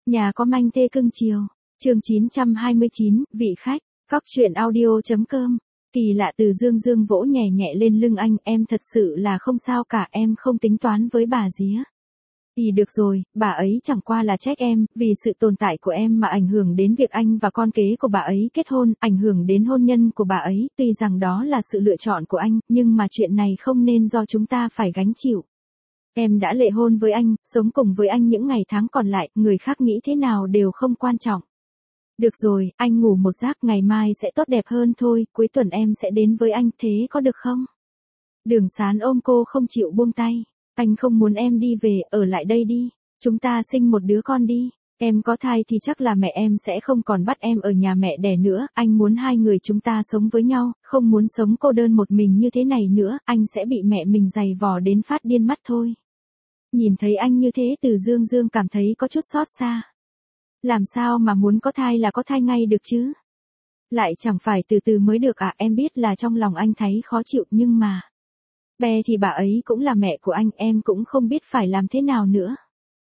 Nhà có manh thê cưng chiều. Chương 929, vị khách. Cóc truyện audio.com. Kỳ lạ từ Dương Dương vỗ nhẹ nhẹ lên lưng anh, em thật sự là không sao cả, em không tính toán với bà día. Thì được rồi, bà ấy chẳng qua là trách em, vì sự tồn tại của em mà ảnh hưởng đến việc anh và con kế của bà ấy kết hôn, ảnh hưởng đến hôn nhân của bà ấy, tuy rằng đó là sự lựa chọn của anh, nhưng mà chuyện này không nên do chúng ta phải gánh chịu. Em đã lệ hôn với anh, sống cùng với anh những ngày tháng còn lại, người khác nghĩ thế nào đều không quan trọng. Được rồi, anh ngủ một giấc, ngày mai sẽ tốt đẹp hơn thôi, cuối tuần em sẽ đến với anh, thế có được không? Đường Sán ôm cô không chịu buông tay. Anh không muốn em đi về, ở lại đây đi. Chúng ta sinh một đứa con đi. Em có thai thì chắc là mẹ em sẽ không còn bắt em ở nhà mẹ đẻ nữa. Anh muốn hai người chúng ta sống với nhau, không muốn sống cô đơn một mình như thế này nữa. Anh sẽ bị mẹ mình giày vò đến phát điên mất thôi. Nhìn thấy anh như thế Từ Dương Dương cảm thấy có chút xót xa. Làm sao mà muốn có thai là có thai ngay được chứ? Lại chẳng phải từ từ mới được à? Em biết là trong lòng anh thấy khó chịu nhưng mà... Bé thì bà ấy cũng là mẹ của anh, em cũng không biết phải làm thế nào nữa.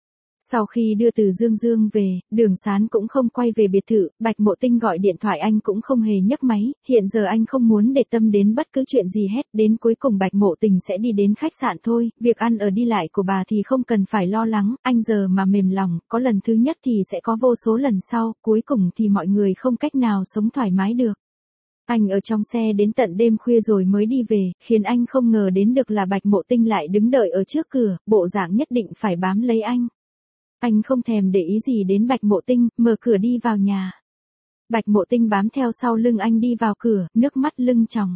Sau khi đưa Từ Dương Dương về, Đường Sán cũng không quay về biệt thự, Bạch Mộ Tinh gọi điện thoại anh cũng không hề nhấc máy, hiện giờ anh không muốn để tâm đến bất cứ chuyện gì hết, đến cuối cùng Bạch Mộ Tình sẽ đi đến khách sạn thôi, việc ăn ở đi lại của bà thì không cần phải lo lắng, anh giờ mà mềm lòng, có lần thứ nhất thì sẽ có vô số lần sau, cuối cùng thì mọi người không cách nào sống thoải mái được. Anh ở trong xe đến tận đêm khuya rồi mới đi về, khiến anh không ngờ đến được là Bạch Mộ Tinh lại đứng đợi ở trước cửa, bộ dạng nhất định phải bám lấy anh. Anh không thèm để ý gì đến Bạch Mộ Tinh, mở cửa đi vào nhà. Bạch Mộ Tinh bám theo sau lưng anh đi vào cửa, nước mắt lưng tròng.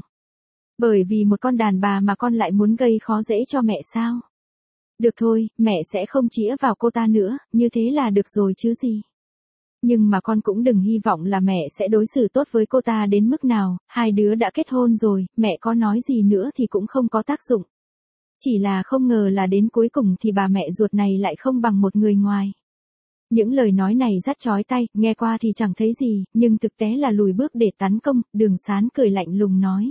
Bởi vì một con đàn bà mà con lại muốn gây khó dễ cho mẹ sao? Được thôi, mẹ sẽ không chĩa vào cô ta nữa, như thế là được rồi chứ gì. Nhưng mà con cũng đừng hy vọng là mẹ sẽ đối xử tốt với cô ta đến mức nào, hai đứa đã kết hôn rồi, mẹ có nói gì nữa thì cũng không có tác dụng. Chỉ là không ngờ là đến cuối cùng thì bà mẹ ruột này lại không bằng một người ngoài. Những lời nói này rất chói tai, nghe qua thì chẳng thấy gì, nhưng thực tế là lùi bước để tấn công, Đường Sán cười lạnh lùng nói.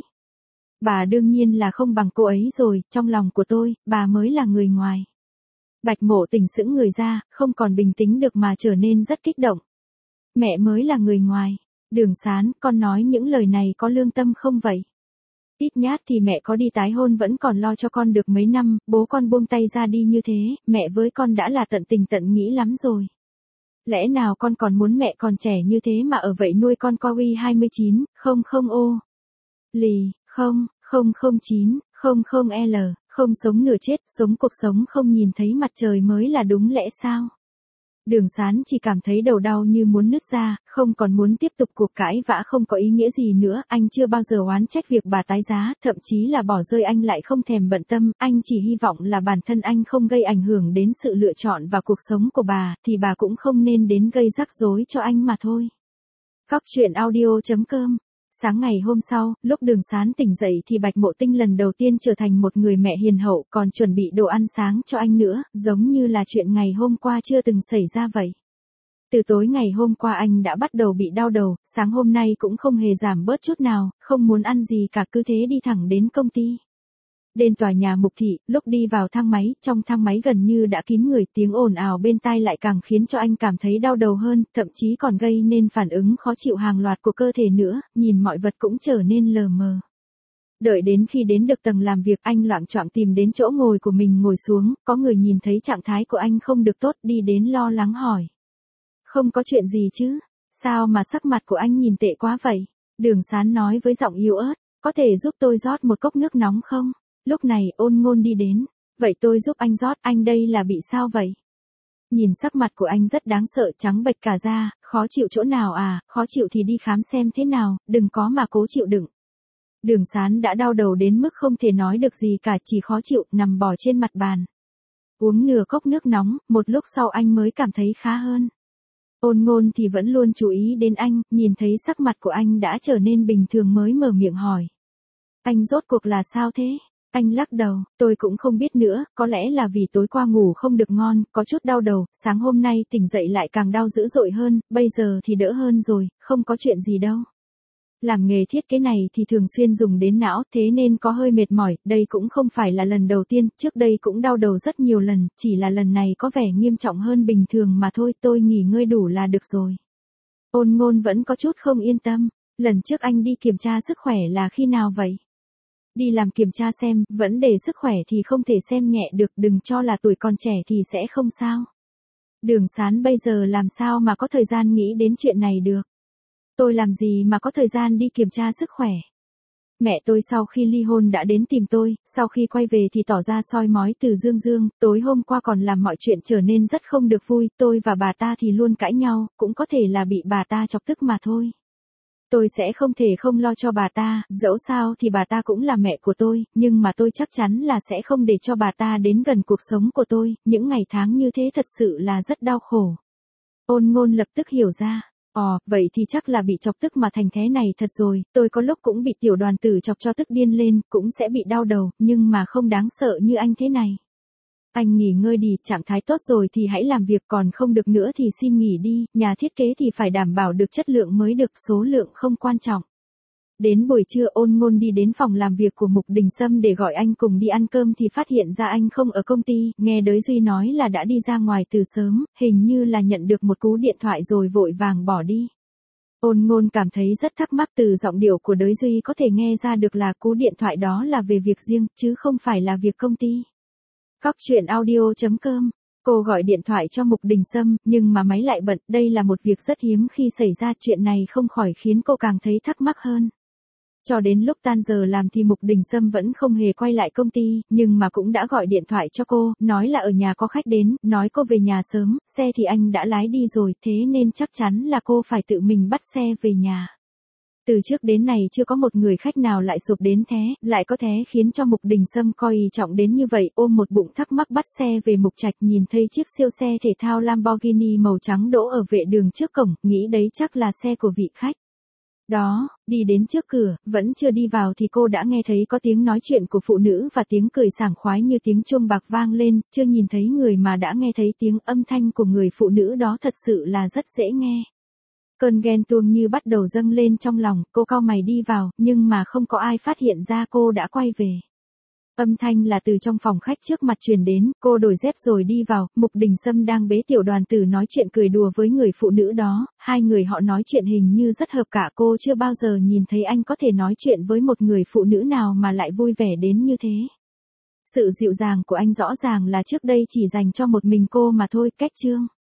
Bà đương nhiên là không bằng cô ấy rồi, trong lòng của tôi, bà mới là người ngoài. Bạch Mộ Tình sững người ra, không còn bình tĩnh được mà trở nên rất kích động. Mẹ mới là người ngoài. Đường Sán, con nói những lời này có lương tâm không vậy? Ít nhát thì mẹ có đi tái hôn vẫn còn lo cho con được mấy năm, bố con buông tay ra đi như thế, mẹ với con đã là tận tình tận nghĩ lắm rồi. Lẽ nào con còn muốn mẹ còn trẻ như thế mà ở vậy nuôi con Cowie 29, không không ô. Lì, không, không không 9, không không L, không sống nửa chết, sống cuộc sống không nhìn thấy mặt trời mới là đúng lẽ sao? Đường Sán chỉ cảm thấy đầu đau như muốn nứt ra, không còn muốn tiếp tục cuộc cãi vã không có ý nghĩa gì nữa, anh chưa bao giờ oán trách việc bà tái giá, thậm chí là bỏ rơi anh lại không thèm bận tâm, anh chỉ hy vọng là bản thân anh không gây ảnh hưởng đến sự lựa chọn và cuộc sống của bà, thì bà cũng không nên đến gây rắc rối cho anh mà thôi. Cóc truyện audio.com. Sáng ngày hôm sau, lúc Đường Sán tỉnh dậy thì Bạch Mộ Tinh lần đầu tiên trở thành một người mẹ hiền hậu, còn chuẩn bị đồ ăn sáng cho anh nữa, giống như là chuyện ngày hôm qua chưa từng xảy ra vậy. Từ tối ngày hôm qua anh đã bắt đầu bị đau đầu, sáng hôm nay cũng không hề giảm bớt chút nào, không muốn ăn gì cả, cứ thế đi thẳng đến công ty. Đến tòa nhà Mục Thị, lúc đi vào thang máy, trong thang máy gần như đã kín người, tiếng ồn ào bên tai lại càng khiến cho anh cảm thấy đau đầu hơn, thậm chí còn gây nên phản ứng khó chịu hàng loạt của cơ thể nữa, nhìn mọi vật cũng trở nên lờ mờ. Đợi đến khi đến được tầng làm việc, anh loạng choạng tìm đến chỗ ngồi của mình ngồi xuống, có người nhìn thấy trạng thái của anh không được tốt, đi đến lo lắng hỏi. Không có chuyện gì chứ, sao mà sắc mặt của anh nhìn tệ quá vậy? Đường Sán nói với giọng yếu ớt, có thể giúp tôi rót một cốc nước nóng không? Lúc này Ôn Ngôn đi đến, vậy tôi giúp anh rót, anh đây là bị sao vậy? Nhìn sắc mặt của anh rất đáng sợ, trắng bệch cả da, khó chịu chỗ nào à, khó chịu thì đi khám xem thế nào, đừng có mà cố chịu đựng. Đường Sán đã đau đầu đến mức không thể nói được gì cả, chỉ khó chịu, nằm bò trên mặt bàn. Uống nửa cốc nước nóng, một lúc sau anh mới cảm thấy khá hơn. Ôn Ngôn thì vẫn luôn chú ý đến anh, nhìn thấy sắc mặt của anh đã trở nên bình thường mới mở miệng hỏi. Anh rốt cuộc là sao thế? Anh lắc đầu, tôi cũng không biết nữa, có lẽ là vì tối qua ngủ không được ngon, có chút đau đầu, sáng hôm nay tỉnh dậy lại càng đau dữ dội hơn, bây giờ thì đỡ hơn rồi, không có chuyện gì đâu. Làm nghề thiết kế này thì thường xuyên dùng đến não, thế nên có hơi mệt mỏi, đây cũng không phải là lần đầu tiên, trước đây cũng đau đầu rất nhiều lần, chỉ là lần này có vẻ nghiêm trọng hơn bình thường mà thôi, tôi nghỉ ngơi đủ là được rồi. Ôn Ngôn vẫn có chút không yên tâm, lần trước anh đi kiểm tra sức khỏe là khi nào vậy? Đi làm kiểm tra xem, vấn đề sức khỏe thì không thể xem nhẹ được, đừng cho là tuổi còn trẻ thì sẽ không sao. Đường Sán bây giờ làm sao mà có thời gian nghĩ đến chuyện này được. Tôi làm gì mà có thời gian đi kiểm tra sức khỏe. Mẹ tôi sau khi ly hôn đã đến tìm tôi, sau khi quay về thì tỏ ra soi mói từ Dương, tối hôm qua còn làm mọi chuyện trở nên rất không được vui, tôi và bà ta thì luôn cãi nhau, cũng có thể là bị bà ta chọc tức mà thôi. Tôi sẽ không thể không lo cho bà ta, dẫu sao thì bà ta cũng là mẹ của tôi, nhưng mà tôi chắc chắn là sẽ không để cho bà ta đến gần cuộc sống của tôi, những ngày tháng như thế thật sự là rất đau khổ. Ôn Ngôn lập tức hiểu ra. Vậy thì chắc là bị chọc tức mà thành thế này thật rồi, tôi có lúc cũng bị tiểu đoàn tử chọc cho tức điên lên, cũng sẽ bị đau đầu, nhưng mà không đáng sợ như anh thế này. Anh nghỉ ngơi đi, trạng thái tốt rồi thì hãy làm việc, còn không được nữa thì xin nghỉ đi, nhà thiết kế thì phải đảm bảo được chất lượng mới được, số lượng không quan trọng. Đến buổi trưa Ôn Ngôn đi đến phòng làm việc của Mục Đình Sâm để gọi anh cùng đi ăn cơm thì phát hiện ra anh không ở công ty, nghe Đới Duy nói là đã đi ra ngoài từ sớm, hình như là nhận được một cú điện thoại rồi vội vàng bỏ đi. Ôn Ngôn cảm thấy rất thắc mắc, từ giọng điệu của Đới Duy có thể nghe ra được là cú điện thoại đó là về việc riêng, chứ không phải là việc công ty. Cóc truyện audio.com. Cô gọi điện thoại cho Mục Đình Sâm, nhưng mà máy lại bận, đây là một việc rất hiếm khi xảy ra, chuyện này không khỏi khiến cô càng thấy thắc mắc hơn. Cho đến lúc tan giờ làm thì Mục Đình Sâm vẫn không hề quay lại công ty, nhưng mà cũng đã gọi điện thoại cho cô, nói là ở nhà có khách đến, nói cô về nhà sớm, xe thì anh đã lái đi rồi, thế nên chắc chắn là cô phải tự mình bắt xe về nhà. Từ trước đến nay chưa có một người khách nào lại sụp đến thế, lại có thế khiến cho Mục Đình Sâm coi trọng đến như vậy, ôm một bụng thắc mắc bắt xe về Mục Trạch, nhìn thấy chiếc siêu xe thể thao Lamborghini màu trắng đỗ ở vệ đường trước cổng, nghĩ đấy chắc là xe của vị khách. Đó, đi đến trước cửa, vẫn chưa đi vào thì cô đã nghe thấy có tiếng nói chuyện của phụ nữ và tiếng cười sảng khoái như tiếng chuông bạc vang lên, chưa nhìn thấy người mà đã nghe thấy tiếng âm thanh của người phụ nữ đó thật sự là rất dễ nghe. Cơn ghen tuông như bắt đầu dâng lên trong lòng, cô cau mày đi vào, nhưng mà không có ai phát hiện ra cô đã quay về. Âm thanh là từ trong phòng khách trước mặt truyền đến, cô đổi dép rồi đi vào, Mục Đình Sâm đang bế tiểu đoàn tử nói chuyện cười đùa với người phụ nữ đó, hai người họ nói chuyện hình như rất hợp cả, cô chưa bao giờ nhìn thấy anh có thể nói chuyện với một người phụ nữ nào mà lại vui vẻ đến như thế. Sự dịu dàng của anh rõ ràng là trước đây chỉ dành cho một mình cô mà thôi, cách chương.